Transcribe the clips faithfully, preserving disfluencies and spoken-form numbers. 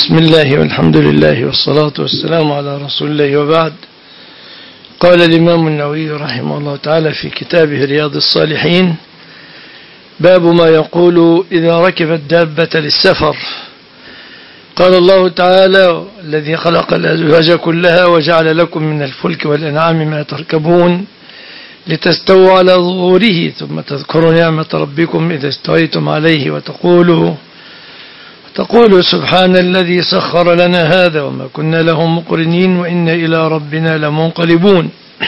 بسم الله والحمد لله والصلاة والسلام على رسول الله وبعد. قال الإمام النووي رحمه الله تعالى في كتابه رياض الصالحين: باب ما يقول إذا ركب الدابة للسفر. قال الله تعالى: الذي خلق الأزواج كلها وجعل لكم من الفلك والأنعام ما تركبون لتستووا على ظهوره ثم تذكروا نعمة ربكم إذا استويتم عليه وتقولوا تقول سبحان الذي سخر لنا هذا وما كنا له مقرنين وإنا إلى ربنا لمنقلبون.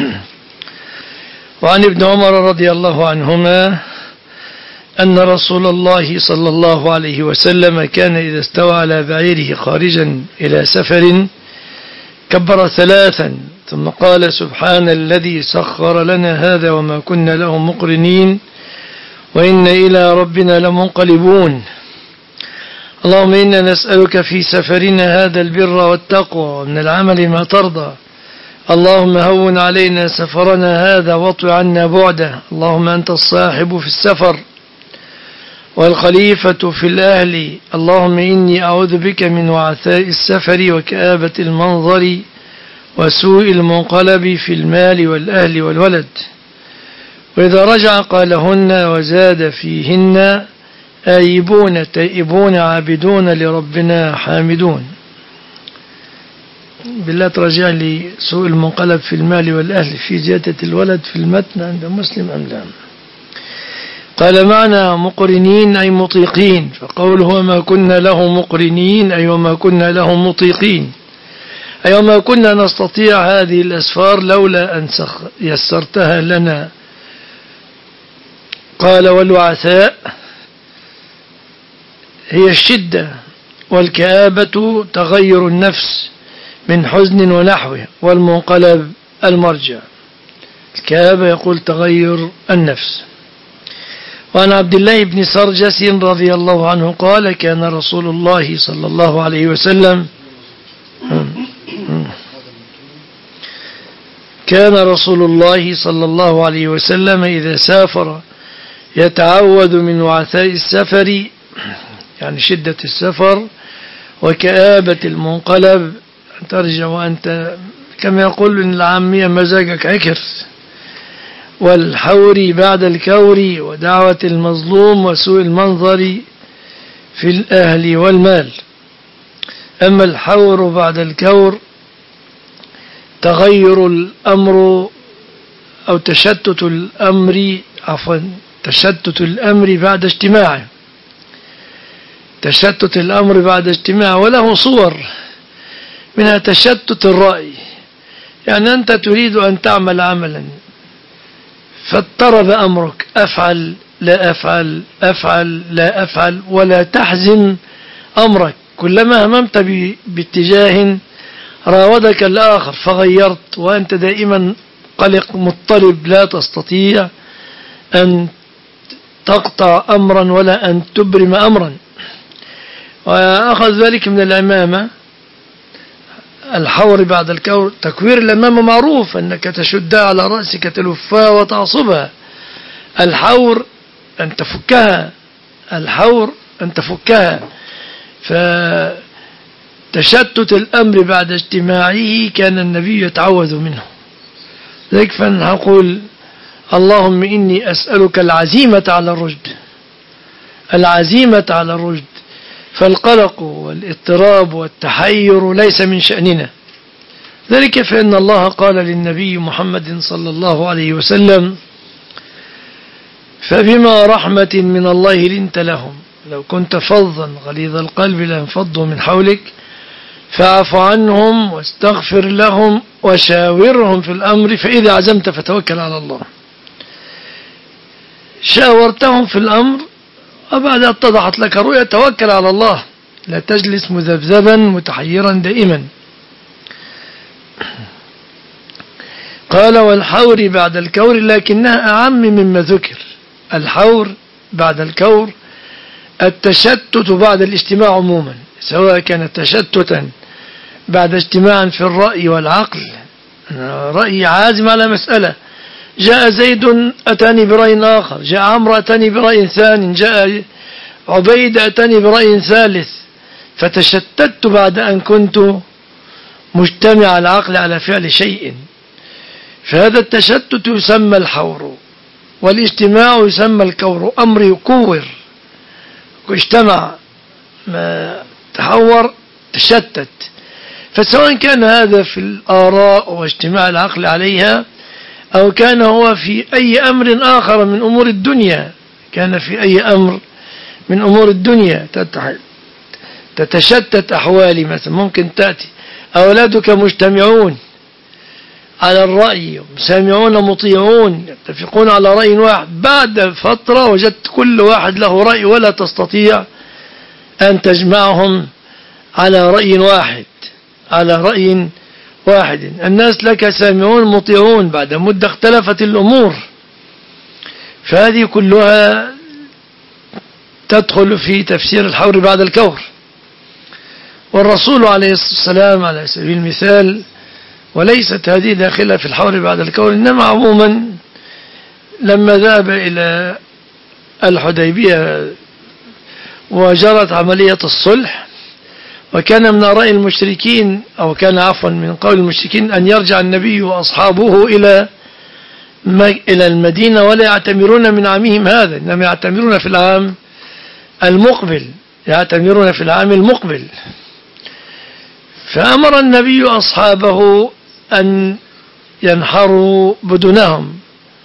وعن ابن عمر رضي الله عنهما أن رسول الله صلى الله عليه وسلم كان إذا استوى على بعيره خارجا إلى سفر كبر ثلاثا ثم قال سبحان الذي سخر لنا هذا وما كنا له مقرنين وإنا إلى ربنا لمنقلبون. اللهم إنا نسألك في سفرنا هذا البر والتقوى ومن العمل ما ترضى. اللهم هون علينا سفرنا هذا واطو عنا بعده. اللهم أنت الصاحب في السفر والخليفة في الأهل. اللهم إني أعوذ بك من وعثاء السفر وكآبة المنظر وسوء المنقلب في المال والأهل والولد. وإذا رجع قالهن وزاد فيهن: آيبون تائبون عابدون لربنا حامدون. بالله ترجع لي سوء المنقلب في المال والأهل في زيادة الولد في المتن عند مسلم أم لا؟ قال: معنى مقرنين أي مطيقين، فقوله وما كنا له مقرنين أي وما كنا له مطيقين، أي وما كنا نستطيع هذه الأسفار لولا أن يسرتها لنا. قال: والوعثاء هي الشدة، والكآبة تغير النفس من حزن ونحوه، والمنقلب المرجع. الكآبة يقول تغير النفس. وعن عبد الله بن سرجس رضي الله عنه قال: كان رسول الله صلى الله عليه وسلم كان رسول الله صلى الله عليه وسلم إذا سافر يتعوذ من وعثاء السفر، يعني شدة السفر، وكآبة المنقلب، ترجع وأنت كما يقول إن العامية مزاجك عكرس، والحور بعد الكور، ودعوة المظلوم، وسوء المنظر في الأهل والمال. أما الحور بعد الكور تغير الأمر أو تشتت الأمر عفوا تشتت الأمر بعد اجتماعه تشتت الأمر بعد اجتماعه وله صور، منها تشتت الرأي، يعني أنت تريد أن تعمل عملا فاضطرب أمرك، أفعل لا أفعل أفعل لا أفعل، ولا تحزم أمرك. كلما هممت باتجاه راودك الآخر فغيرت، وأنت دائما قلق مضطرب، لا تستطيع أن تقطع أمرا ولا أن تبرم أمرا. وأخذ ذلك من الأمامة، الحور بعد الكور، تكوير الأمامة معروف أنك تشدها على رأسك تلفها وتعصبها. الحور أن تفكها الحور أن تفكها فتشتت الأمر بعد اجتماعه كان النبي يتعوذ منه. ذلك فنقول: اللهم إني أسألك العزيمة على الرشد العزيمة على الرشد فالقلق والاضطراب والتحير ليس من شأننا. ذلك فإن الله قال للنبي محمد صلى الله عليه وسلم: فبما رحمة من الله لنت لهم لو كنت فظا غليظ القلب لانفضوا من حولك فاعف عنهم واستغفر لهم وشاورهم في الأمر فإذا عزمت فتوكل على الله. شاورتهم في الأمر وبعد اتضحت لك رؤية، توكل على الله، لا تجلس مذبذبا متحيرا دائما. قال: والحور بعد الكور، لكنها أعم مما ذكر. الحور بعد الكور التشتت بعد الاجتماع عموما، سواء كان تشتتا بعد اجتماع في الرأي والعقل، رأي عازم على مسألة، جاء زيد أتاني برأي آخر، جاء عمرو أتاني برأي ثاني، جاء عبيد أتاني برأي ثالث، فتشتت بعد أن كنت مجتمع العقل على فعل شيء، فهذا التشتت يسمى الحور، والاجتماع يسمى الكور. أمر يكور، اجتمع ما تحور تشتت. فسواء كان هذا في الآراء واجتماع العقل عليها، أو كان هو في أي أمر آخر من أمور الدنيا، كان في أي أمر من أمور الدنيا تتشتت أحوالي. مثلا ممكن تأتي أولادك مجتمعون على الرأي، سامعون مطيعون، يتفقون على رأي واحد، بعد فترة وجدت كل واحد له رأي ولا تستطيع أن تجمعهم على رأي واحد على رأي واحد. الناس لك سامعون مطيعون، بعد مدة اختلفت الأمور. فهذه كلها تدخل في تفسير الحور بعد الكور. والرسول عليه الصلاة والسلام على سبيل المثال، وليست هذه داخلة في الحور بعد الكور، إنما عموما لما ذهب إلى الحديبية وجرت عملية الصلح، وكان من آراء المشركين، أو كان عفوا من قول المشركين، أن يرجع النبي وأصحابه إلى إلى المدينة ولا يعتمرون من عامهم هذا، إنما يعتمرون في العام المقبل يعتمرون في العام المقبل. فأمر النبي أصحابه أن ينحروا بدنهم،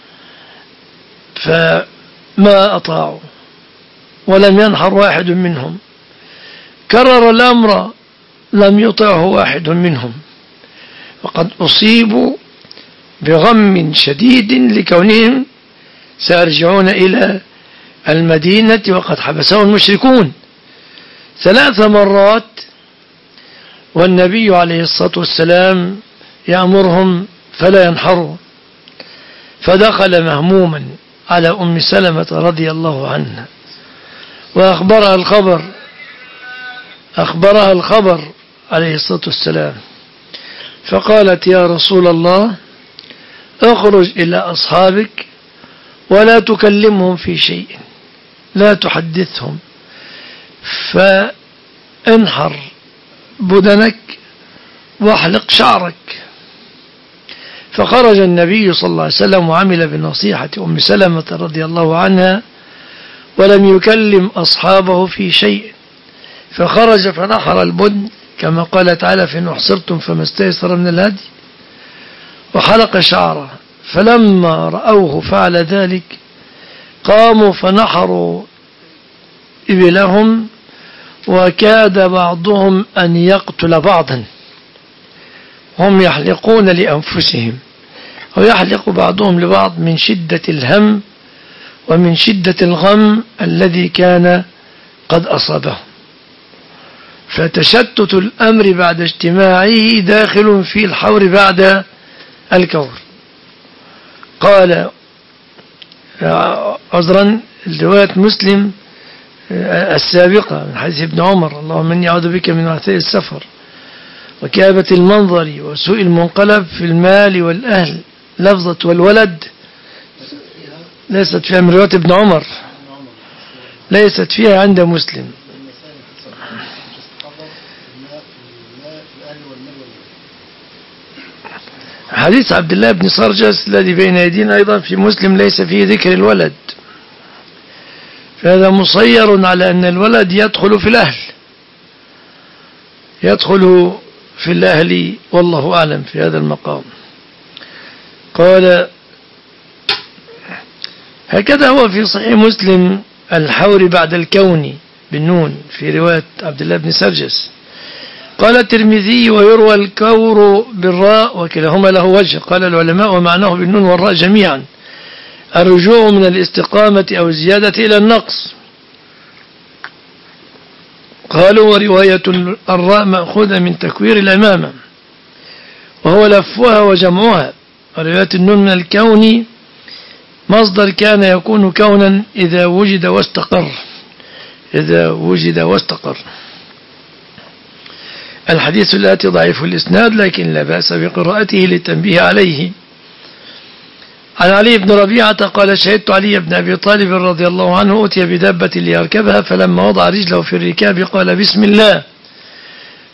فما أطاعوا ولم ينحر واحد منهم. كرر الأمر، لم يطعه واحد منهم، وقد أصيبوا بغم شديد لكونهم سيرجعون إلى المدينة وقد حبسهم المشركون ثلاث مرات، والنبي عليه الصلاة والسلام يأمرهم فلا ينحروا. فدخل مهموما على أم سلمة رضي الله عنها وأخبرها الخبر أخبرها الخبر عليه الصلاة والسلام، فقالت: يا رسول الله، اخرج إلى أصحابك ولا تكلمهم في شيء، لا تحدثهم، فانحر بدنك واحلق شعرك. فخرج النبي صلى الله عليه وسلم وعمل بنصيحة أم سلمة رضي الله عنها، ولم يكلم أصحابه في شيء، فخرج فنحر البدن كما قال تعالى: فإن أحصرتم فما استيسر من الهدي، وحلق شعره. فلما رأوه فعل ذلك قاموا فنحروا إبلهم، وكاد بعضهم أن يقتل بعضا، هم يحلقون لأنفسهم، ويحلق بعضهم لبعض من شدة الهم ومن شدة الغم الذي كان قد أصابه. فتشتت الأمر بعد اجتماعه داخل في الحور بعد الكور. قال عذرا رواية مسلم السابقة من حديث ابن عمر: اللهم إني أعوذ بك من وعثاء السفر وكآبة المنظر وسوء المنقلب في المال والأهل. لفظة والولد ليست فيها من رواية ابن عمر، ليست فيها عند مسلم. حديث عبد الله بن سرجس الذي بين يدينا أيضا في مسلم ليس فيه ذكر الولد، فهذا مصير على أن الولد يدخل في الأهل يدخل في الأهل والله أعلم في هذا المقام. قال: هكذا هو في صحيح مسلم الحور بعد الكون بالنون في رواية عبد الله بن سرجس. قال الترمذي: ويروى الكور بالراء وكلاهما له وجه. قال العلماء: ومعناه بالنون والراء جميعا الرجوع من الاستقامة أو الزيادة إلى النقص. قالوا: ورواية الراء مأخوذة من تكوير الأمامة وهو لفها وجمعها. ورواية النون من الكون مصدر كان يكون كونا إذا وجد واستقر إذا وجد واستقر. الحديث الآتي ضعيف الإسناد، لكن لا بأس بقراءته للتنبيه عليه. عن علي بن ربيعة قال: شهدت علي بن أبي طالب رضي الله عنه أتي بدابة ليركبها، فلما وضع رجله في الركاب قال: بسم الله،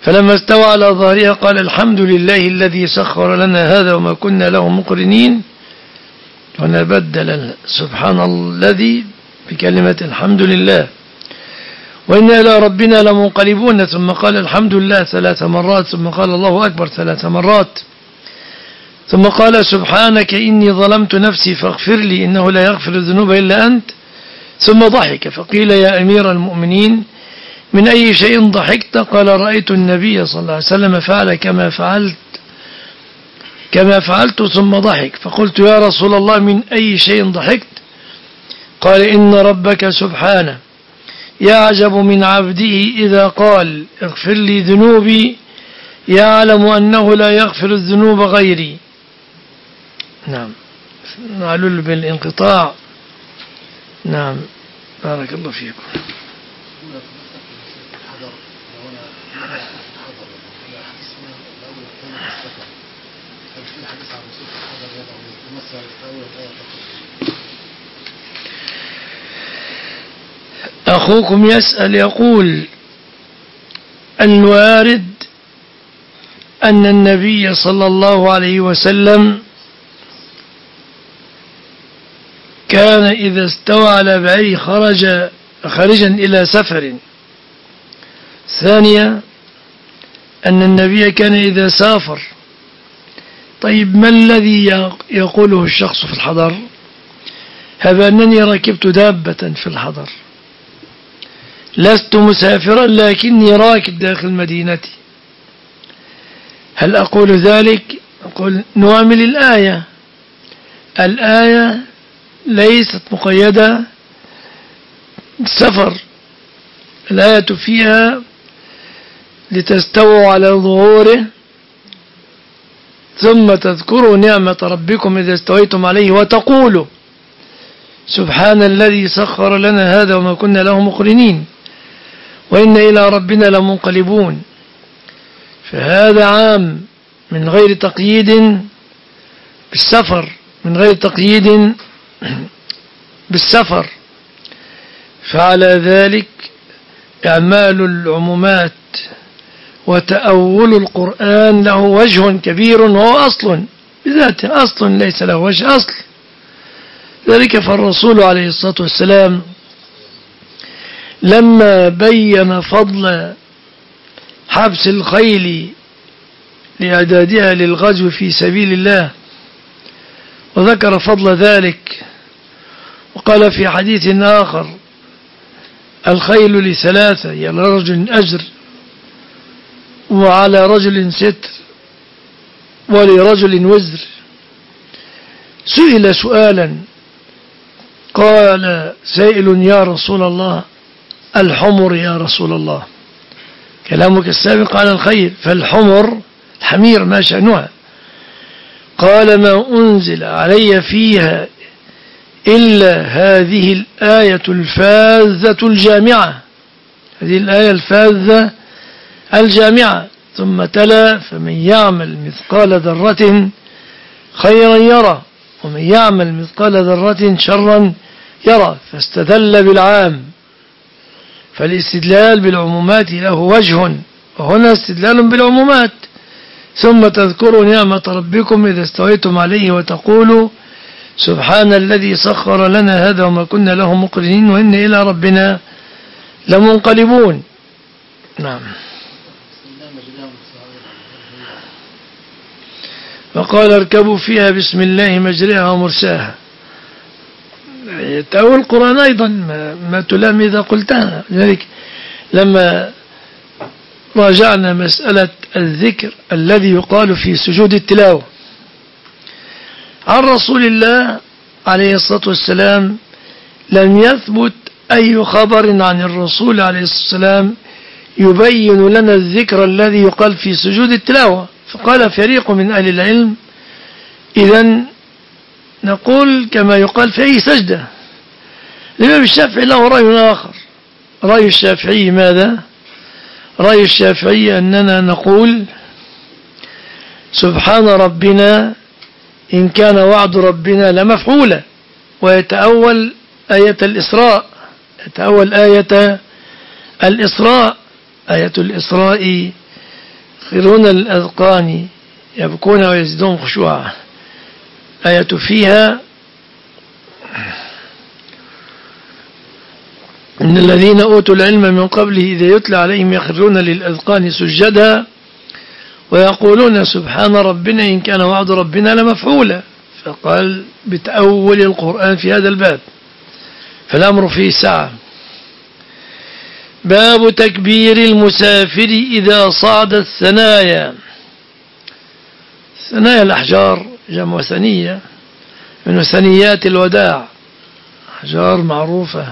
فلما استوى على ظهرها قال الحمد لله الذي سخر لنا هذا وما كنا له مقرنين. هنا بدل سبحان الذي بكلمة الحمد لله. وإنا إلى ربنا لمنقلبون. ثم قال الحمد لله ثلاث مرات، ثم قال الله أكبر ثلاث مرات، ثم قال سبحانك إني ظلمت نفسي فاغفر لي إنه لا يغفر الذنوب إلا أنت. ثم ضحك فقيل يا أمير المؤمنين من أي شيء ضحكت؟ قال رأيت النبي صلى الله عليه وسلم فعل كما فعلت كما فعلت ثم ضحك. فقلت يا رسول الله من أي شيء ضحكت؟ قال إن ربك سبحانه يعجب من عبده إذا قال اغفر لي ذنوبي يعلم أنه لا يغفر الذنوب غيري. نعم، معلول بالانقطاع. نعم، بارك الله فيكم. أخوكم يسأل يقول الوارد أن النبي صلى الله عليه وسلم كان إذا استوى على بعيره خرج خارجا إلى سفر. ثانيا أن النبي كان إذا سافر. طيب ما الذي يقوله الشخص في الحضر؟ هب أنني ركبت دابة في الحضر، لست مسافرا لكني راكب داخل مدينتي، هل أقول ذلك؟ أقول نعمل الآية. الآية ليست مقيدة بالسفر، الآية فيها لتستووا على ظهوره ثم تذكروا نعمة ربكم إذا استويتم عليه وتقولوا سبحان الذي سخر لنا هذا وما كنا له مقرنين وإن إلى ربنا لمنقلبون. فهذا عام من غير تقييد بالسفر، من غير تقييد بالسفر. فعلى ذلك إعمال العمومات وتأول القرآن له وجه كبير وهو أصل بذاته، أصل ليس له وجه أصل. ذلك فالرسول عليه الصلاة والسلام لما بين فضل حبس الخيل لإعدادها للغزو في سبيل الله وذكر فضل ذلك وقال في حديث آخر الخيل لثلاثة، يعني رجل أجر وعلى رجل ستر ولرجل وزر. سئل سؤالا قال سائل يا رسول الله الحمر يا رسول الله، كلامك السابق على الخيل، فالحمر الحمير ما شأنها؟ قال ما أنزل علي فيها إلا هذه الآية الفاذة الجامعة، هذه الآية الفاذة الجامعة. ثم تلا فمن يعمل مثقال ذرة خيرا يرى ومن يعمل مثقال ذرة شرا يرى. فاستدل بالعام، فالاستدلال بالعمومات له وجه، وهنا استدلال بالعمومات. ثم تذكروا نعمة ربكم إذا استويتم عليه وتقولوا سبحان الذي سخر لنا هذا وما كنا له مقرنين وإن إلى ربنا لمنقلبون. نعم. وقال اركبوا فيها بسم الله مجريها ومرساها. تأويل القرآن أيضا ما تلام إذا قلتها. لذلك لما راجعنا مسألة الذكر الذي يقال في سجود التلاوة عن رسول الله عليه الصلاة والسلام لم يثبت أي خبر عن الرسول عليه الصلاة والسلام يبين لنا الذكر الذي يقال في سجود التلاوة. فقال فريق من أهل العلم إذن نقول كما يقال في أي سجدة. الإمام الشافعي له رأي آخر. رأي الشافعي ماذا؟ رأي الشافعي أننا نقول سبحان ربنا إن كان وعد ربنا لمفعولا، ويتأول آية الإسراء، يتأول آية الإسراء. آية الإسراء يخرون للأذقان يبكون ويزيدون خشوعا. آية فيها إن الذين أوتوا العلم من قبله إذا يتلى عليهم يخرون للأذقان سجدا ويقولون سبحان ربنا إن كان وعد ربنا لمفعولا. فقال بتأول القرآن في هذا الباب، فالأمر فيه سعة. باب تكبير المسافر إذا صعد الثنايا. ثنايا الأحجار جمع ثنية من ثنيات الوداع، أحجار معروفة.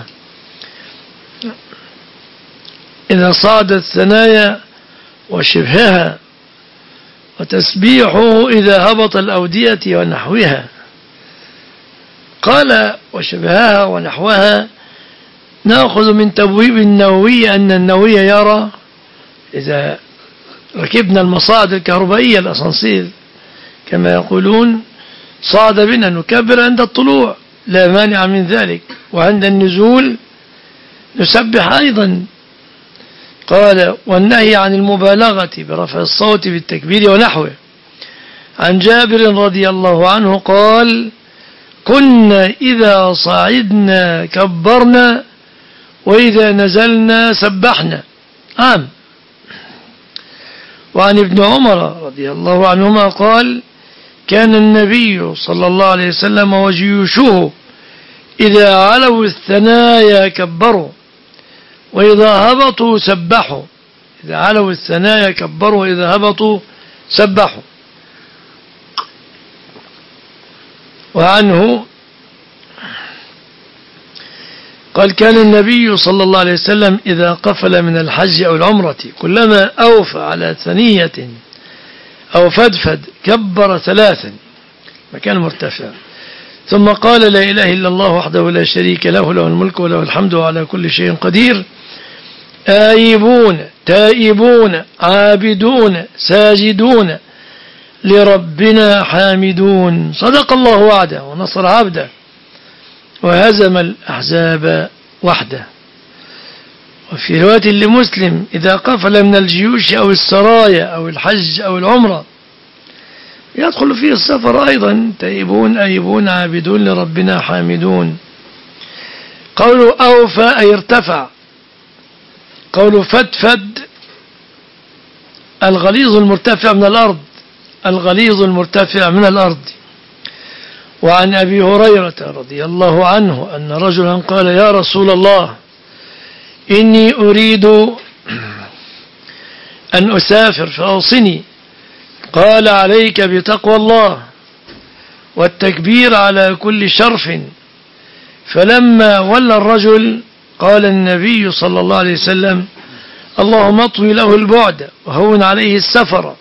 إذا صعد الثنايا وشبهها، وتسبيحه إذا هبط الأودية ونحوها. قال وشبهها ونحوها نأخذ من تبويب النووي أن النووي يرى إذا ركبنا المصاعد الكهربائية الأسانسير كما يقولون صعد بنا نكبر عند الطلوع لا مانع من ذلك، وعند النزول نسبح أيضا. قال والنهي عن المبالغة برفع الصوت بالتكبير ونحوه. عن جابر رضي الله عنه قال كنا إذا صعدنا كبرنا وإذا نزلنا سبحنا. عام. وعن ابن عمر رضي الله عنهما قال كان النبي صلى الله عليه وسلم وجيوشه إذا علوا الثنايا كبروا وإذا هبطوا سبحوا. إذا علوا الثنايا كبروا وإذا هبطوا سبحوا. وعنه قال كان النبي صلى الله عليه وسلم إذا قفل من الحج أو العمرة كلما أوفى على ثنية أو فدفد كبر ثلاثا مكان مرتفع، ثم قال لا إله إلا الله وحده لا شريك له له الملك وله الحمد وعلى كل شيء قدير آيبون تائبون عابدون ساجدون لربنا حامدون. صدق الله وعده ونصر عبده وهزم الأحزاب وحده. وفي رواية لمسلم إذا قفل من الجيوش أو السرايا أو الحج أو العمرة يدخل فيه السفر أيضا تائبون آيبون عابدون لربنا حامدون. قوله أوفى أي ارتفع. قوله فدفد الغليظ المرتفع من الأرض، الغليظ المرتفع من الأرض. وعن أبي هريرة رضي الله عنه أن رجلا قال يا رسول الله إني أريد أن أسافر فأوصني. قال عليك بتقوى الله والتكبير على كل شرف. فلما ولى الرجل قال النبي صلى الله عليه وسلم اللهم اطوي له البعد وهون عليه السفر.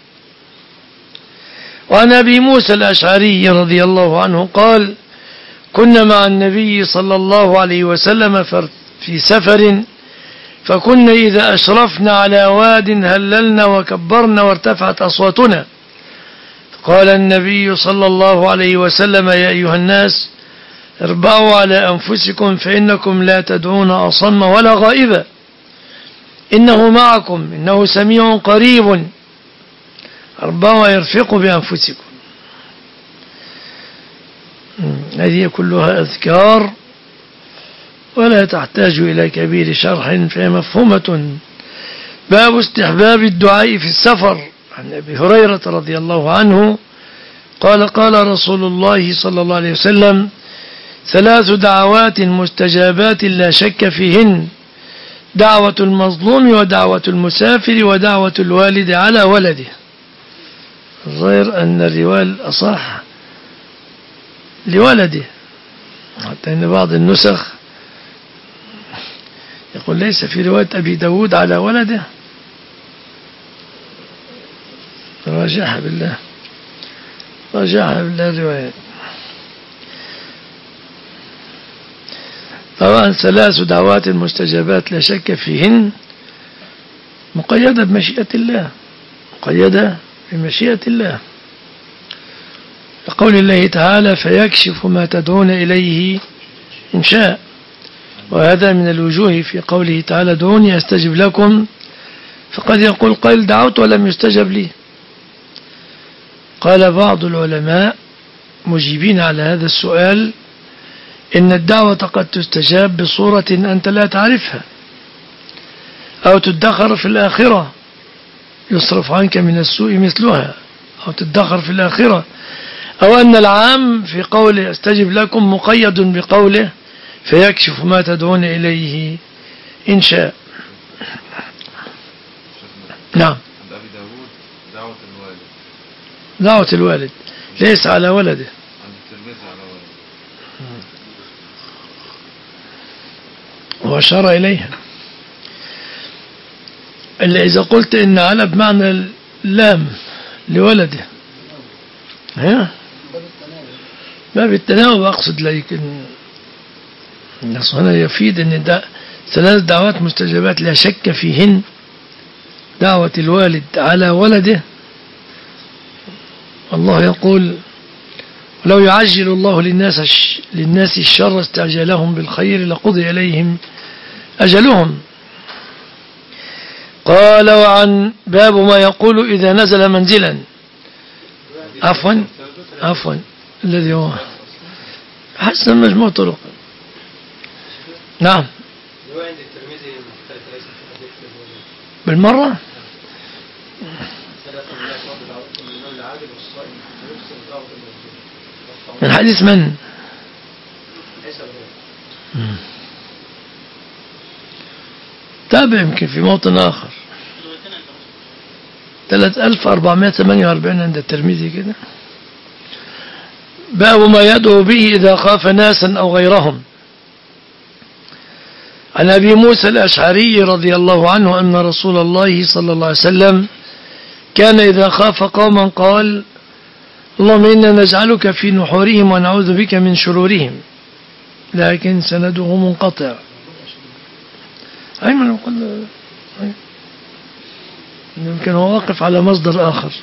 وعن أبي موسى الأشعري رضي الله عنه قال كنا مع النبي صلى الله عليه وسلم في سفر فكنا إذا أشرفنا على واد هللنا وكبرنا وارتفعت أصواتنا. قال النبي صلى الله عليه وسلم يا أيها الناس اربعوا على أنفسكم فإنكم لا تدعون أصم ولا غائبا إنه معكم إنه سميع قريب. اربعوا يرفقوا بأنفسكم. هذه كلها أذكار ولا تحتاج إلى كبير شرح فهي مفهومة. باب استحباب الدعاء في السفر. عن أبي هريرة رضي الله عنه قال قال رسول الله صلى الله عليه وسلم ثلاث دعوات مستجابات لا شك فيهن دعوة المظلوم ودعوة المسافر ودعوة الوالد على ولده. الظاهر أن الرواية الأصح لولده، حتى أن بعض النسخ يقول ليس في رواية أبي داود على ولده. راجعها بالله راجعها بالله الروايات. طبعا ثلاث دعوات مستجابات لا شك فيهن مقيدة بمشيئة الله، مقيدة بمشيئة الله. لقول الله تعالى فيكشف ما تدعون إليه إن شاء. وهذا من الوجوه في قوله تعالى دعوني أستجب لكم. فقد يقول قائل دعوت ولم يستجب لي. قال بعض العلماء مجيبين على هذا السؤال إن الدعوة قد تستجاب بصورة أنت لا تعرفها، أو تدخر في الآخرة يصرف عنك من السوء مثلها، أو تدخر في الآخرة، أو أن العام في قوله استجب لكم مقيد بقوله فيكشف ما تدعون إليه إن شاء. نعم. دعوة الوالد دعوة الوالد ليس على ولده، وأشار إليها. إلا إذا قلت إن على بمعنى اللام لولده، ها ما بالتناوب أقصد، لكن النص هنا يفيد أن دا ثلاث دعوات مستجابات لا شك فيهن، دعوة الوالد على ولده. الله يقول ولو يعجل الله للناس للناس الشر استعجلهم بالخير لقضي إليهم أجلهم. قال وعن باب ما يقول إذا نزل منزلا، عفوا عفوا الذي هو حسن مجموع طرق. نعم بالمرة. من حديث من؟ تابع يمكن في موطن آخر. ثلاثة آلاف وأربعمائة وثمانية وأربعين عند الترمذي كده. باب ما يدعو به إذا خاف ناسا أو غيرهم. عن أبي موسى الأشعري رضي الله عنه أن رسول الله صلى الله عليه وسلم كان إذا خاف قوما قال اللهم إنا نجعلك في نحورهم ونعوذ بك من شرورهم، لكن سنده منقطع. أيمن قل يمكن هو واقف على مصدر آخر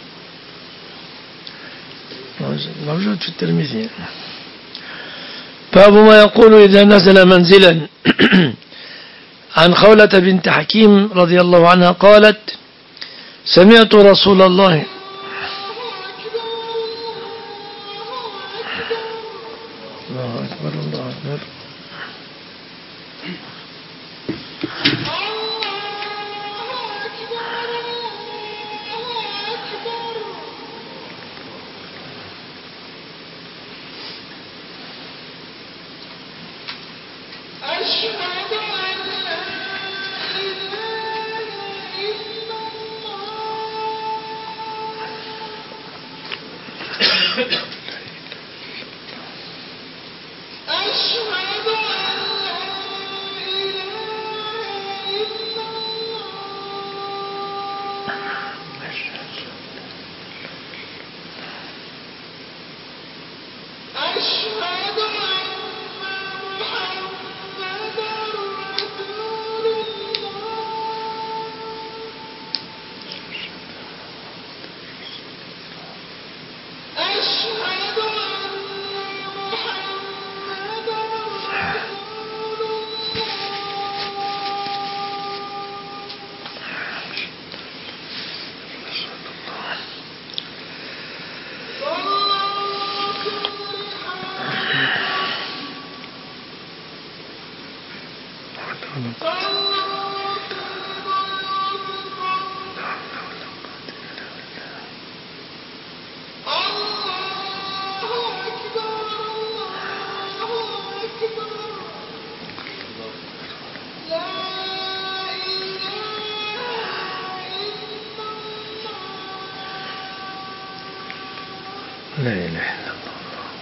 موجود في الترمذي. باب ما يقول إذا نزل منزلا. عن خولة بنت حكيم رضي الله عنها قالت سمعت رسول الله الله أكبر الله أكبر لا إله إلا الله.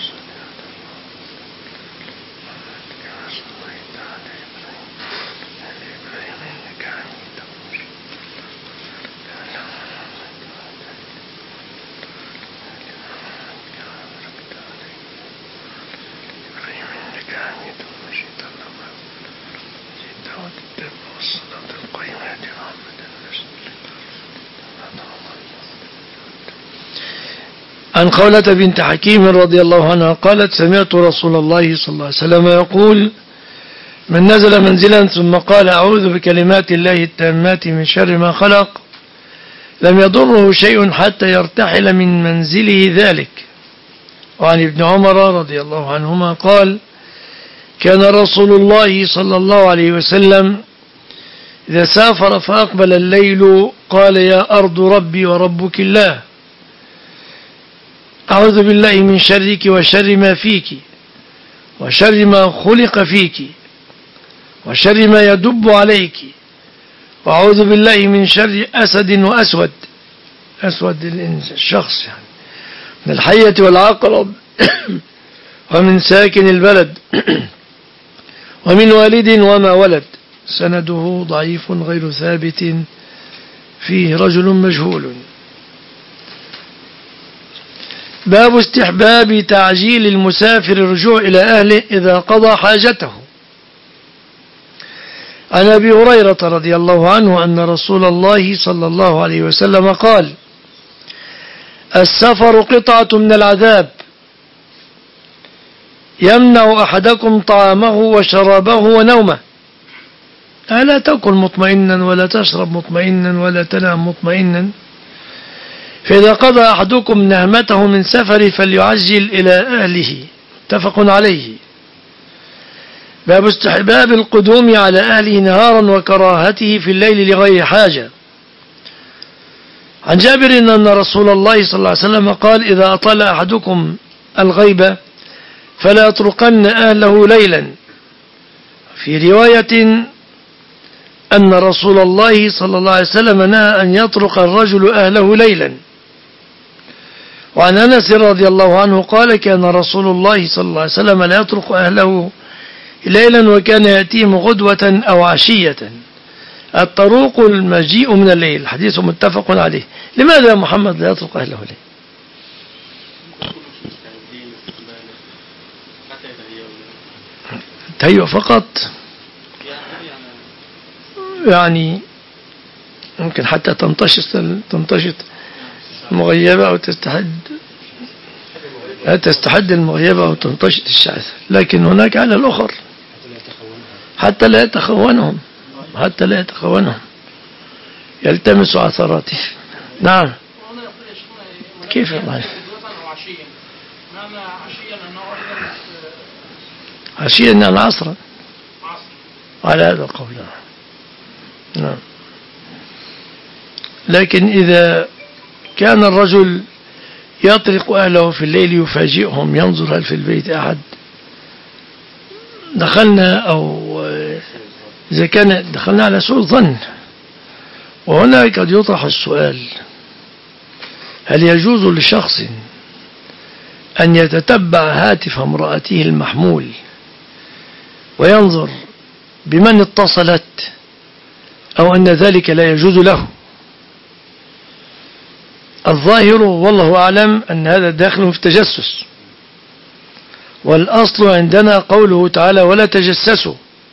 عن خولة بنت حكيم رضي الله عنها قالت سمعت رسول الله صلى الله عليه وسلم يقول من نزل منزلا ثم قال أعوذ بكلمات الله التامات من شر ما خلق لم يضره شيء حتى يرتحل من منزله ذلك. وعن ابن عمر رضي الله عنهما قال كان رسول الله صلى الله عليه وسلم إذا سافر فأقبل الليل قال يا أرض ربي وربك الله أعوذ بالله من شرك وشر ما فيك وشر ما خلق فيك وشر ما يدب عليك وأعوذ بالله من شر أسد وأسود أسود الشخص يعني من الحية والعقرب ومن ساكن البلد ومن والد وما ولد. سنده ضعيف غير ثابت فيه رجل مجهول. باب استحباب تعجيل المسافر الرجوع إلى أهله إذا قضى حاجته. عن أبي هريرة رضي الله عنه أن رسول الله صلى الله عليه وسلم قال السفر قطعة من العذاب يمنع أحدكم طعامه وشرابه ونومه. ألا تأكل مطمئنا ولا تشرب مطمئنا ولا تنام مطمئنا فإذا قضى أحدكم نهمته من سفر فليعجل إلى أهله. متفق عليه. باب استحباب القدوم على أهله نهارا وكراهته في الليل لغير حاجة. عن جابر أن رسول الله صلى الله عليه وسلم قال إذا أطال أحدكم الغيبة فلا يطرقن أهله ليلا. في رواية أن رسول الله صلى الله عليه وسلم نهى أن يطرق الرجل أهله ليلا. وعن أنس رضي الله عنه قال كان رسول الله صلى الله عليه وسلم لا يطرق أهله ليلا وكان يأتيهم غدوة أو عشية. الطروق المجيء من الليل. حديث متفق عليه. لماذا محمد لا يطرق أهله ليلا؟ تهيؤ فقط يعني ممكن حتى تنتشط تنتشط المغيبة أو تستحد لا تستحد المغيبة أو تنتشط الشعث. لكن هناك على الأخر حتى لا يتخونهم حتى لا يتخونهم يلتمس عثراته. نعم. كيف الله عشيا أن العصر على هذا القول. نعم. لكن إذا كان الرجل يطرق أهله في الليل يفاجئهم ينظر هل في البيت أحد دخلنا أو إذا كان دخلنا على سوء ظن. وهنا قد يطرح السؤال هل يجوز لشخص أن يتتبع هاتف امرأته المحمول وينظر بمن اتصلت أو أن ذلك لا يجوز له؟ الظاهر والله أعلم أن هذا داخل في التجسس. والأصل عندنا قوله تعالى ولا تجسسوا.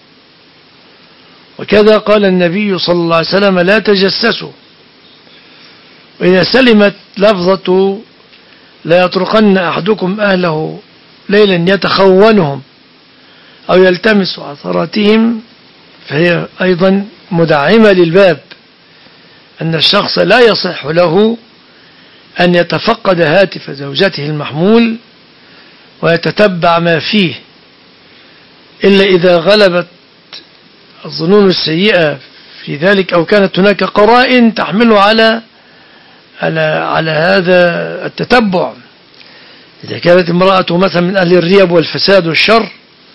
وكذا قال النبي صلى الله عليه وسلم لا تجسسوا. وإذا سلمت لفظة لا يطرقن أحدكم أهله ليلا يتخونهم أو يلتمس عثراتهم فهي أيضا مدعمة للباب أن الشخص لا يصح له أن يتفقد هاتف زوجته المحمول ويتتبع ما فيه إلا إذا غلبت الظنون السيئة في ذلك أو كانت هناك قرائن تحمله على على على هذا التتبع. إذا كانت امرأته مثلا من أهل الريب والفساد والشر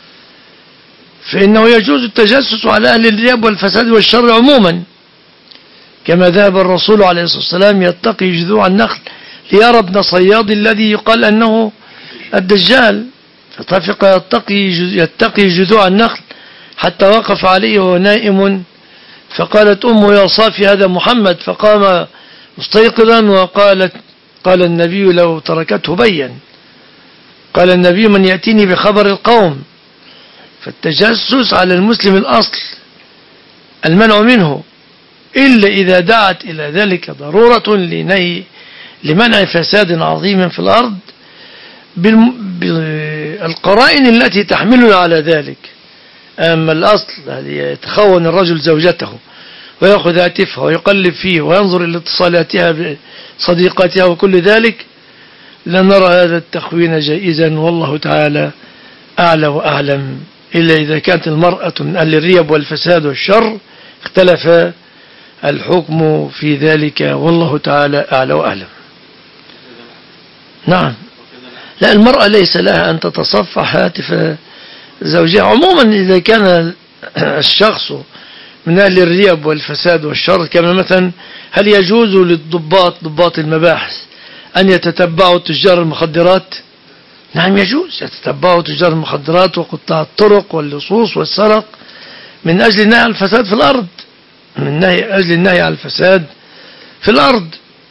فإنه يجوز التجسس على أهل الريب والفساد والشر عموما كما ذهب الرسول عليه الصلاة والسلام يتقي جذوع النخل ليرى ابن صياد الذي يقال أنه الدجال فطفق يتقي يتقي جذوع النخل حتى وقف عليه وهو نائم فقالت أمه يا صافي هذا محمد فقام مستيقظا وقالت قال النبي لو تركته بين. قال النبي من يأتيني بخبر القوم. فالتجسس على المسلم الأصل المنع منه إلا إذا دعت إلى ذلك ضرورة لنهي لمنع فساد عظيم في الأرض بالقرائن التي تحملنا على ذلك أما الأصل يتخون الرجل زوجته ويأخذ هاتفها ويقلب فيه وينظر إلى اتصالاتها بصديقاتها وكل ذلك، لنرى هذا التخوين جائزا، والله تعالى أعلى وأعلم. إلا إذا كانت المرأة من أهل الريب والفساد والشر اختلف الحكم في ذلك، والله تعالى أعلى وأعلم. نعم. لا، المرأة ليس لها أن تتصفح هاتف زوجها عموما إذا كان الشخص من أهل الريب والفساد والشر. كما مثلا هل يجوز للضباط ضباط المباحث أن يتتبعوا تجار المخدرات؟ نعم يجوز، يتتبعوا تجار المخدرات وقطاع الطرق واللصوص والسرق من أجل النهي عن الفساد في الأرض، من نهي أجل النهي عن الفساد في الأرض.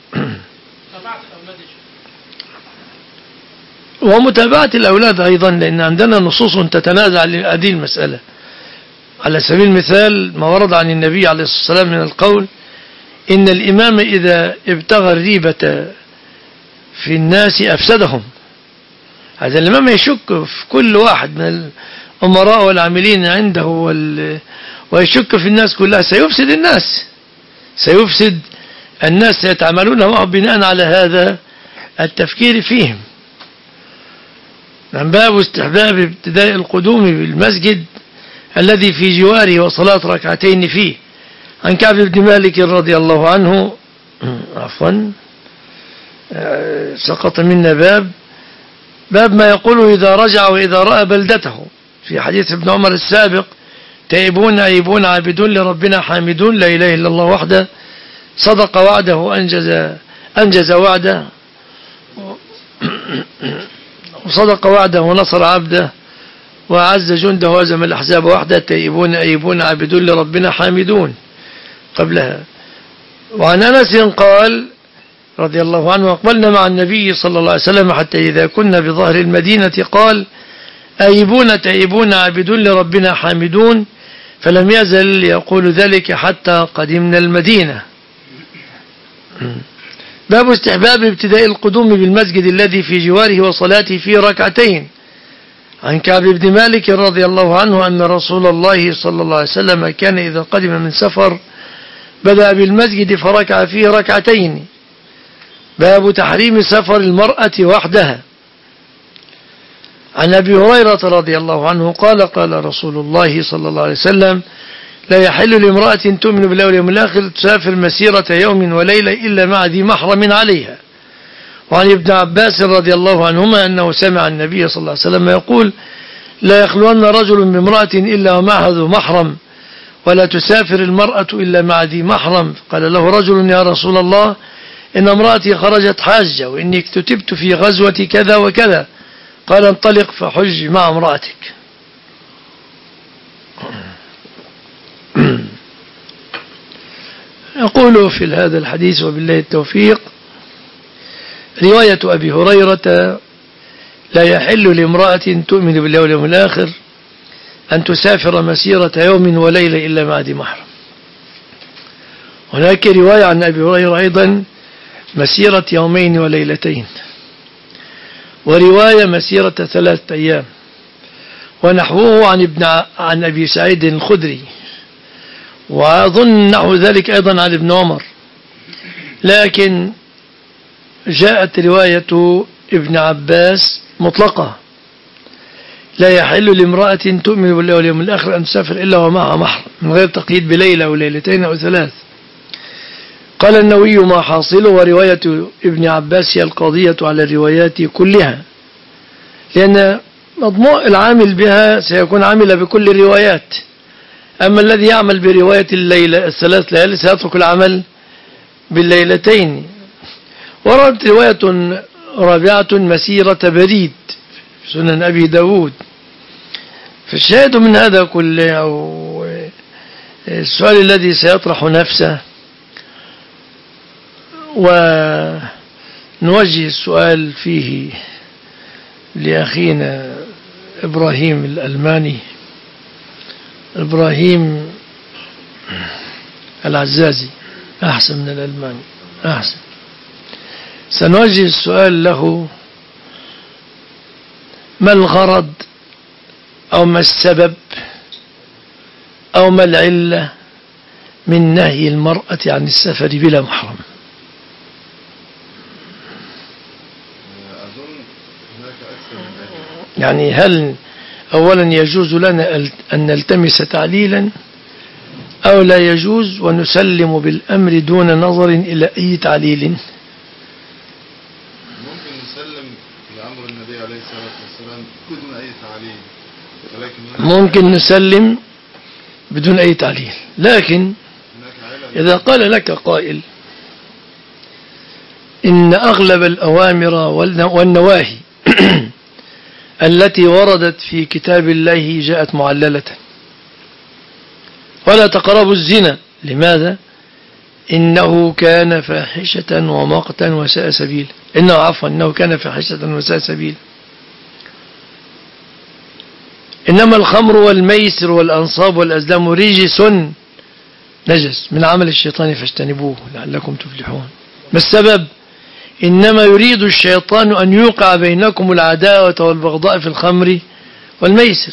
ومتابعة الأولاد أيضا، لأن عندنا نصوص تتنازع هذه المسألة. على سبيل المثال ما ورد عن النبي عليه الصلاة والسلام من القول: إن الإمام إذا ابتغى الريبة في الناس أفسدهم. هذا الإمام يشك في كل واحد من الأمراء والعاملين عنده وال... ويشك في الناس كلها، سيفسد الناس سيفسد الناس سيتعاملون معه بناء على هذا التفكير فيهم. من باب استحباب ابتداء القدوم بالمسجد الذي في جواره وصلاة ركعتين فيه. عن كعب بن مالك رضي الله عنه عفوا سقط منا باب باب ما يقوله إذا رجع وإذا رأى بلدته، في حديث ابن عمر السابق: تائبون عيبون عابدون لربنا حامدون، لا إله إلا الله وحده صدق وعده أنجز أنجز وعده وصدق وعده ونصر عبده وأعز جنده وهزم الأحزاب وحده، تائبون عيبون عابدون لربنا حامدون قبلها. وعن أنس قال رضي الله عنه: أقبلنا مع النبي صلى الله عليه وسلم حتى إذا كنا بظهر المدينة قال: آيبون تائبون عابدون لربنا حامدون، فلم يزل يقول ذلك حتى قدمنا المدينة. باب استحباب ابتداء القدوم بالمسجد الذي في جواره وصلاته في ركعتين. عن كعب بن مالك رضي الله عنه أن رسول الله صلى الله عليه وسلم كان إذا قدم من سفر بدأ بالمسجد فركع فيه ركعتين. باب تحريم سفر المرأة وحدها. عن أبي هريرة رضي الله عنه قال: قال رسول الله صلى الله عليه وسلم: لا يحل لامرأة تؤمن بالله واليوم الآخر تسافر مسيرة يوم وليلة إلا مع ذي محرم عليها. وعن ابن عباس رضي الله عنهما أنه سمع النبي صلى الله عليه وسلم يقول: لا يخلون رجل بامرأة إلا ومعها ذو محرم، ولا تسافر المرأة إلا مع ذي محرم. قال له رجل: يا رسول الله، إن امرأتي خرجت حاجة وإني اكتتبت في غزوة كذا وكذا. قال: انطلق فحج مع امرأتك. يقول في هذا الحديث وبالله التوفيق: رواية أبي هريرة: لا يحل لامرأة تؤمن بالله واليوم الآخر أن تسافر مسيرة يوم وليلة إلا مع ذي محرم. هناك رواية عن أبي هريرة أيضا: مسيرة يومين وليلتين، ورواية مسيرة ثلاثة أيام، ونحوه عن ابن عن أبي سعيد الخدري، وأظن نحو ذلك أيضا عن ابن عمر. لكن جاءت رواية ابن عباس مطلقة: لا يحل لامرأة تؤمن بالله واليوم الآخر أن تسافر إلا ومعها محرم، من غير تقييد بليلة أو ليلتين أو ثلاث. قال النووي: ما حاصله، ورواية ابن عباس هي القاضية على الروايات كلها، لأن مضموع العامل بها سيكون عامل بكل الروايات. أما الذي يعمل برواية الليلة الثلاث ليالي سيترك العمل بالليلتين. وردت رواية رابعة: مسيرة بريد، في سنن أبي داود. فالشاهد من هذا كله، أو السؤال الذي سيطرح نفسه، ونوجه السؤال فيه لأخينا إبراهيم الألماني، إبراهيم العزازي، أحسن من الألماني، أحسن. سنوجه السؤال له: ما الغرض أو ما السبب أو ما العلة من نهي المرأة عن السفر بلا محرم؟ أظن هناك أكثر من ذلك. يعني هل أولا يجوز لنا أن نلتمس تعليلا أو لا يجوز ونسلم بالأمر دون نظر إلى أي تعليل؟ ممكن نسلم لأمر النبي عليه الصلاة والسلام بدون أي تعليل، ولكن ممكن نسلم بدون أي تعليل، لكن إذا قال لك قائل إن أغلب الأوامر والنواهي التي وردت في كتاب الله جاءت معللة، ولا تقربوا الزنا، لماذا؟ إنه كان فاحشة ومقتا وساء سبيل، إنه عفوا إنه كان فاحشة وساء سبيل. إنما الخمر والميسر والأنصاب والأزلام رجس نجس من عمل الشيطان فاجتنبوه لعلكم تفلحون. ما السبب؟ إنما يريد الشيطان أن يوقع بينكم العداوة والبغضاء في الخمر والميسر.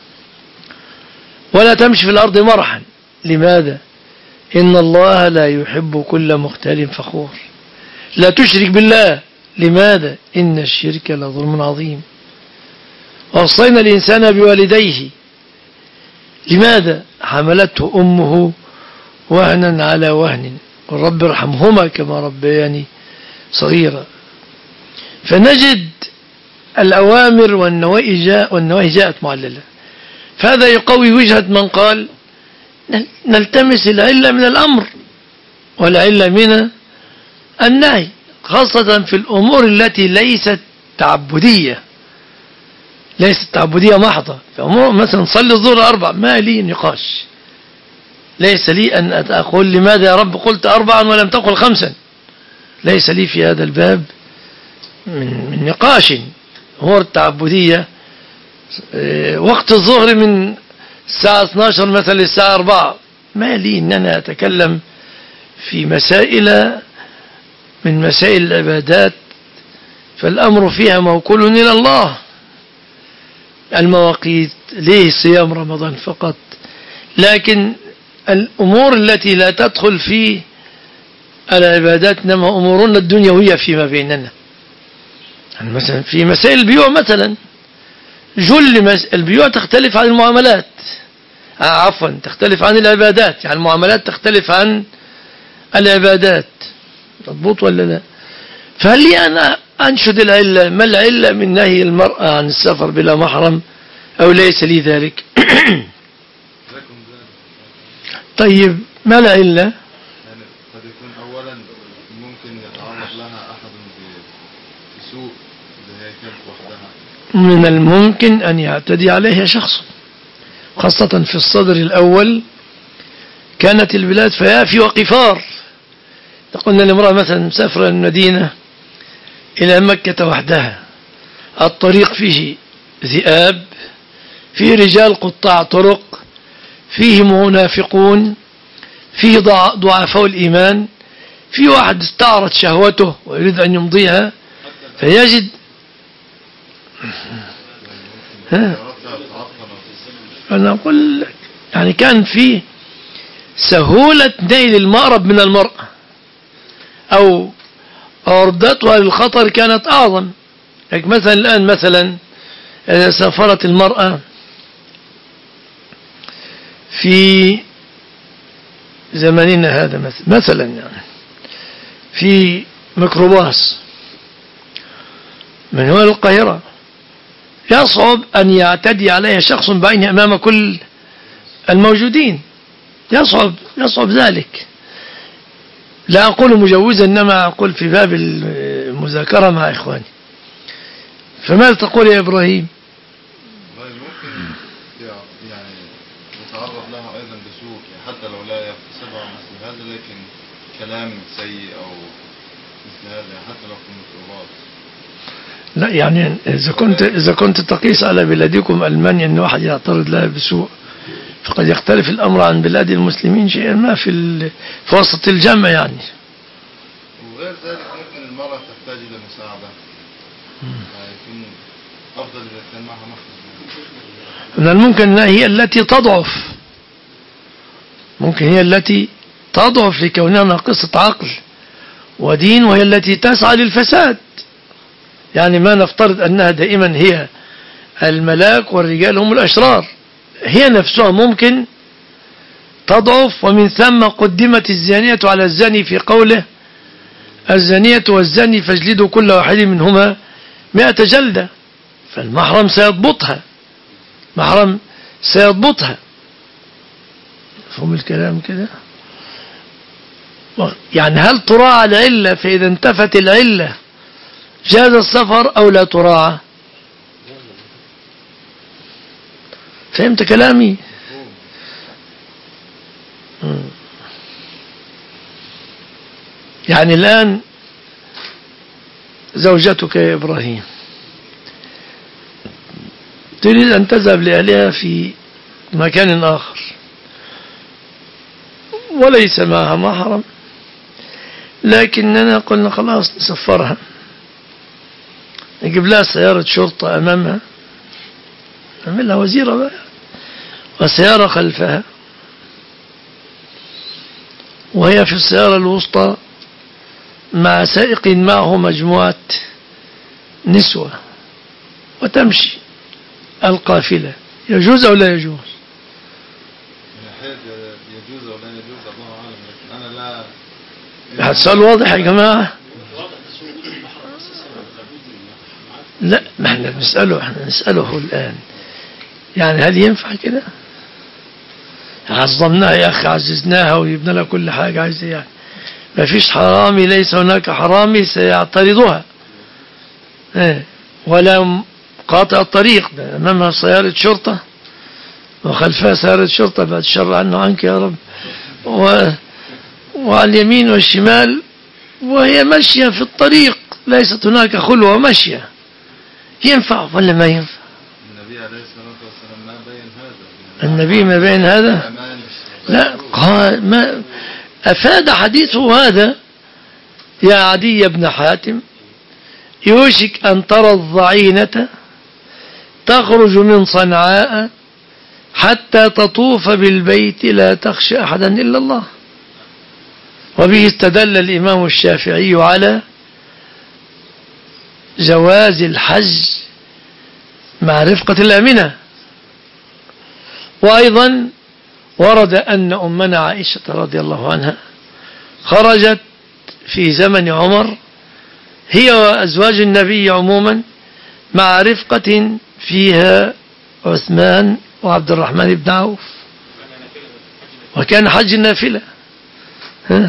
ولا تمشي في الأرض مرحا، لماذا؟ إن الله لا يحب كل مختال فخور. لا تشرك بالله، لماذا؟ إن الشرك لظلم عظيم. ووصينا الإنسان بوالديه، لماذا؟ حملته أمه وهنا على وهن والرب ارحمهما كما ربياني صغيرة. فنجد الأوامر والنواهي جاءت معللة، فهذا يقوي وجهة من قال نلتمس العلة من الأمر والعلة من النهي، خاصة في الأمور التي ليست تعبدية، ليست تعبدية محضة. فأمور مثلا صلي الظهر أربع، ما لي نقاش، ليس لي أن أقول لماذا يا رب قلت أربعا ولم تقل خمسا، ليس لي في هذا الباب من, من نقاش. أمور التعبدية وقت الظهر من الساعة اثنتي عشرة مثلا للساعة أربعة، ما لي أن أنا أتكلم في مسائل من مسائل العبادات، فالأمر فيها موكول إلى الله. المواقيت ليه صيام رمضان فقط، لكن الأمور التي لا تدخل في العبادات إنما أمورنا الدنيوية فيما بيننا. يعني مثلا في مسائل البيوع مثلا، جل البيوع تختلف عن المعاملات، آه عفوا تختلف عن العبادات، يعني المعاملات تختلف عن العبادات، مضبوط ولا لا؟ فهل لي أنا أنشد العلة؟ ما العلة من نهي المرأة عن السفر بلا محرم أو ليس لي ذلك؟ طيب ما العلة؟ يعني قد يكون أولا ممكن يتعرض لها أحد بسوء إذا هي كانت وحدها. من الممكن أن يعتدي عليها شخص، خاصة في الصدر الأول كانت البلاد فيافي وقفار. قلنا لامرأة مثلا مسافرة المدينة إلى مكة وحدها، الطريق فيه ذئاب، فيه رجال قطاع طرق، فيه منافقون، فيه ضعفاء الإيمان، فيه واحد استعرض شهوته ويريد أن يمضيها فيجد ها أنا أقول يعني كان فيه سهولة نيل المأرب من المرأة، أو عرضتها للخطر كانت أعظم. يعني مثلا الآن مثلا إذا سافرت المرأة في زماننا هذا مثلا يعني في ميكروباص من هنا للقاهرة، يصعب أن يعتدي عليها شخص بعينه أمام كل الموجودين، يصعب يصعب ذلك. لا أقول مجوزا، إنما أقول في باب المذاكرة مع إخواني. فماذا تقول يا إبراهيم؟ ممكن يعني يتعرض لها أيضا بسوء، حتى لو لا يقتصدها مثل هذا، لكن كلام سيء أو مثل هذا حتى لو في الميكروباص. لا يعني إذا كنت إذا كنت تقيس على بلادكم ألمانيا أن واحد يعترض لها بسوء، فقد يختلف الأمر عن بلاد المسلمين شيئا ما في في وسط الجمع يعني. وغير ذلك ممكن المرأة تحتاج إلى مساعدة، يكون أفضل إذا كان معها مخرج. من الممكن أنها هي التي تضعف ممكن هي التي تضعف لكونها ناقصة عقل ودين، وهي التي تسعى للفساد. يعني ما نفترض أنها دائما هي الملاك والرجال هم الأشرار، هي نفسها ممكن تضعف. ومن ثم قدمت الزانية على الزاني في قوله الزانية والزاني فاجلدوا كل واحد منهما مئة جلدة، فالمحرم سيضبطها، محرم سيضبطها. فهم الكلام كده. يعني هل تراعى العلة؟ فإذا انتفت العلة جاز السفر أو لا تراعى؟ فهمت كلامي؟ يعني الآن زوجتك يا إبراهيم تريد أن تذهب لأهلها في مكان آخر وليس معها محرم، لكننا قلنا خلاص نسفرها، نجيب لها سيارة شرطة أمامها، نعمل لها وزيرة بقى، وسيارة خلفها، وهي في السيارة الوسطى مع سائق معه مجموعة نسوة، وتمشي القافلة. يجوز أو لا يجوز؟ يجوز أو لا يجوز الله أعلم، لكن أنا لا. السؤال واضح يا جماعة؟ لا، ما احنا بنسأله، احنا نسأله الآن. يعني هل ينفع كده؟ عظمناها يا أخي، عززناها وجبنا لها كل حاجة عايزة، يعني ما فيش حرامي، ليس هناك حرامي سيعترضها ولا قاطع الطريق، أمامها سيارة شرطة وخلفها سيارة شرطة، بعد الشر عنه عنك يا رب، و... وعلى اليمين والشمال، وهي ماشية في الطريق، ليست هناك خلوة ماشية. ينفع ولا ما ينفع؟ النبي عليه الصلاة والسلام ما بين هذا. النبي ما بين هذا؟ لا، قال ما أفاد حديثه هذا يا عدي بن حاتم: يوشك أن ترى الضعينة تخرج من صنعاء حتى تطوف بالبيت لا تخشى أحدا إلا الله. وبه استدل الإمام الشافعي على جواز الحج مع رفقة الآمنة. وأيضا ورد أن أمنا عائشة رضي الله عنها خرجت في زمن عمر هي وأزواج النبي عموما مع رفقة فيها عثمان وعبد الرحمن بن عوف، وكان حج النافلة. ها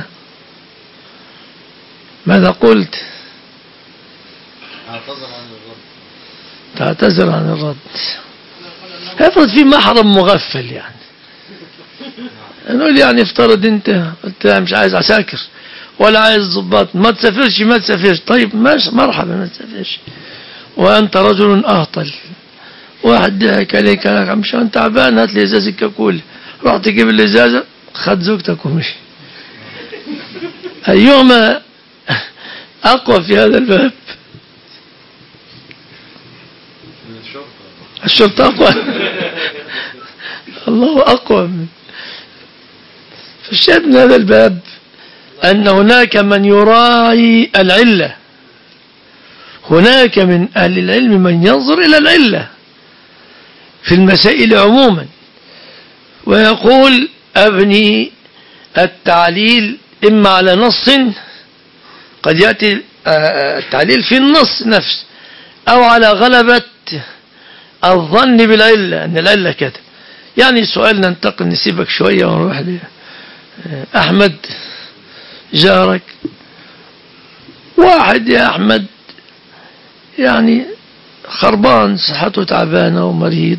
ماذا قلت؟ اعتذر عن الرد. تعتذر عن الرد. افرض في محرم مغفل، يعني نقول يعني افترض انت قلت مش عايز عساكر ولا عايز ضباط، ما تسافرش ما تسافرش، طيب ماشي مرحبا ما تسافرش، وانت رجل اهطل، واحد ضحك عليك قال لك مش انت تعبان هات لي ازازه كاكولا، رحت تجيب الازازه خد زوجتك ومشي. ايهما اقوى في هذا الباب؟ الشرطة أقوى. الله أقوى. فالشاهد من هذا الباب أن هناك من يراعي العلة، هناك من أهل العلم من ينظر إلى العلة في المسائل عموما، ويقول أبني التعليل إما على نص، قد يأتي التعليل في النص نفسه، أو على غلبة الظن بالعلة أن العلة كده. يعني سؤال ننتقل نسيبك شوية ونروح لي. أحمد جارك، واحد يا أحمد يعني خربان، صحته تعبانة ومريض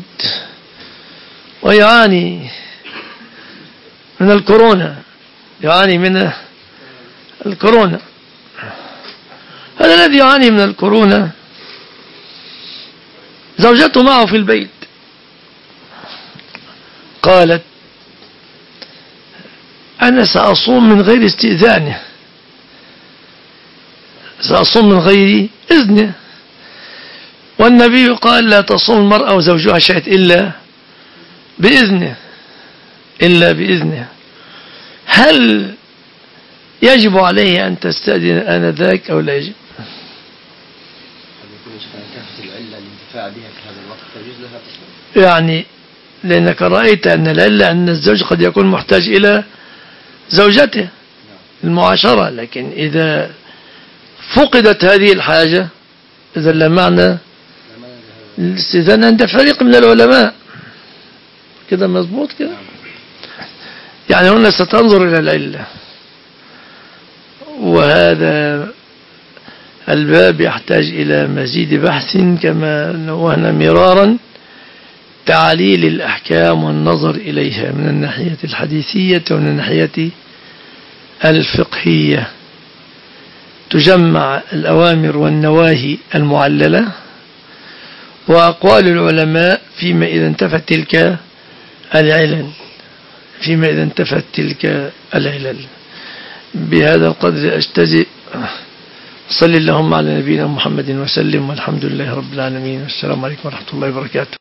ويعاني من الكورونا، يعاني من الكورونا. هذا الذي يعاني من الكورونا زوجته معه في البيت، قالت أنا سأصوم من غير استئذانه، سأصوم من غير إذنه، والنبي قال لا تصوم المرأة وزوجها شهد إلا بإذنه، إلا بإذنه. هل يجب عليه أن تستأذن آنذاك أو لا يجب؟ العلة الانتفاع بها في هذا الوقت تجوز لها تصل. يعني لأنك رأيت أن العلة أن الزوج قد يكون محتاج إلى زوجته المعاشرة، لكن إذا فقدت هذه الحاجة إذا لا معنى الاستئذان عند فريق من العلماء. كده مظبوط كده. يعني هنا ستنظر إلى العلة، وهذا الباب يحتاج إلى مزيد بحث كما نوهنا مرارا، تعليل الأحكام والنظر إليها من الناحية الحديثية ومن الناحية الفقهية. تجمع الأوامر والنواهي المعللة وأقوال العلماء فيما إذا انتفت تلك العلل فيما إذا انتفت تلك العلل. بهذا القدر أجتزئ. صل اللهم على نبينا محمد وسلم، والحمد لله رب العالمين، والسلام عليكم ورحمة الله وبركاته.